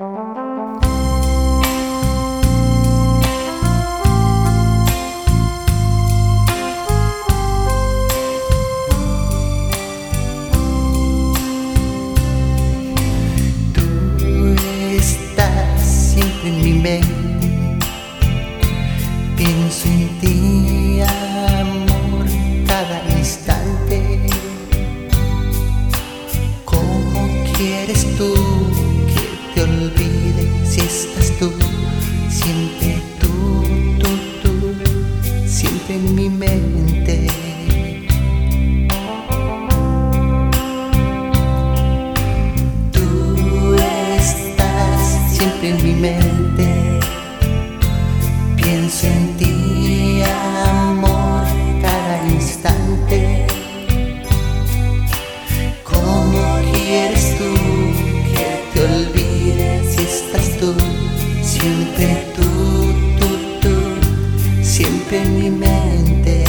Tú estás siempre en mi mente, pienso en ti, amor, cada instante. ¿Cómo quieres tú que te olvide si estás tú? Siempre tú, siempre en mi mente. Tú estás siempre en mi mente, pienso en ti, amor, cada instante. ¿Cómo quieres tú que te olvide si estás tú? Siempre tú, siempre en mi mente.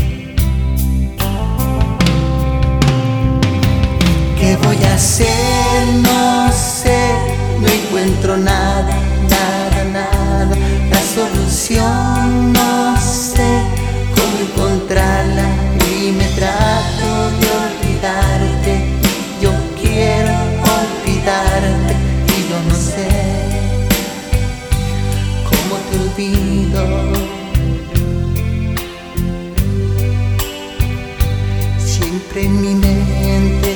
¿Qué voy a hacer? No sé, no encuentro nada, la solución no sé cómo encontrarla y me trato de olvidarte. Yo quiero olvidarte y yo no sé cómo te olvido. Siempre en mi mente.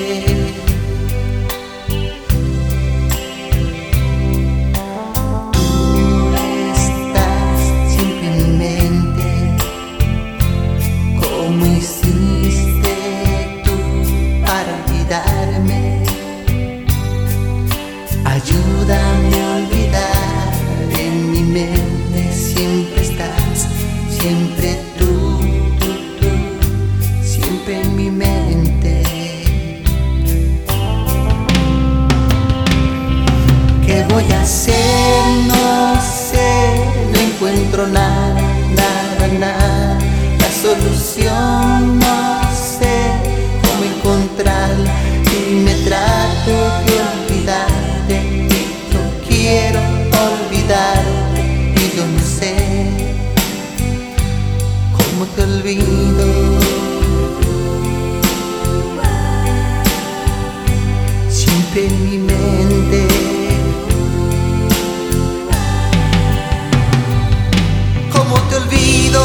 Ayúdame a olvidar, en mi mente siempre estás, siempre tú, siempre en mi mente. ¿Qué voy a hacer? No sé, no encuentro nada, la solución no sé cómo encontrarla y me trato de olvidarte. Yo quiero olvidarte y yo no sé cómo te olvido. Siempre en mi mente. ¿Cómo te olvido?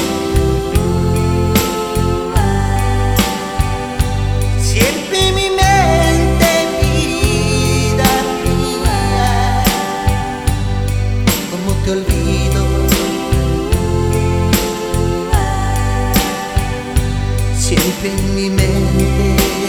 Siempre en mi mente, vida mía. ¿Cómo te olvido? Siempre en mi mente.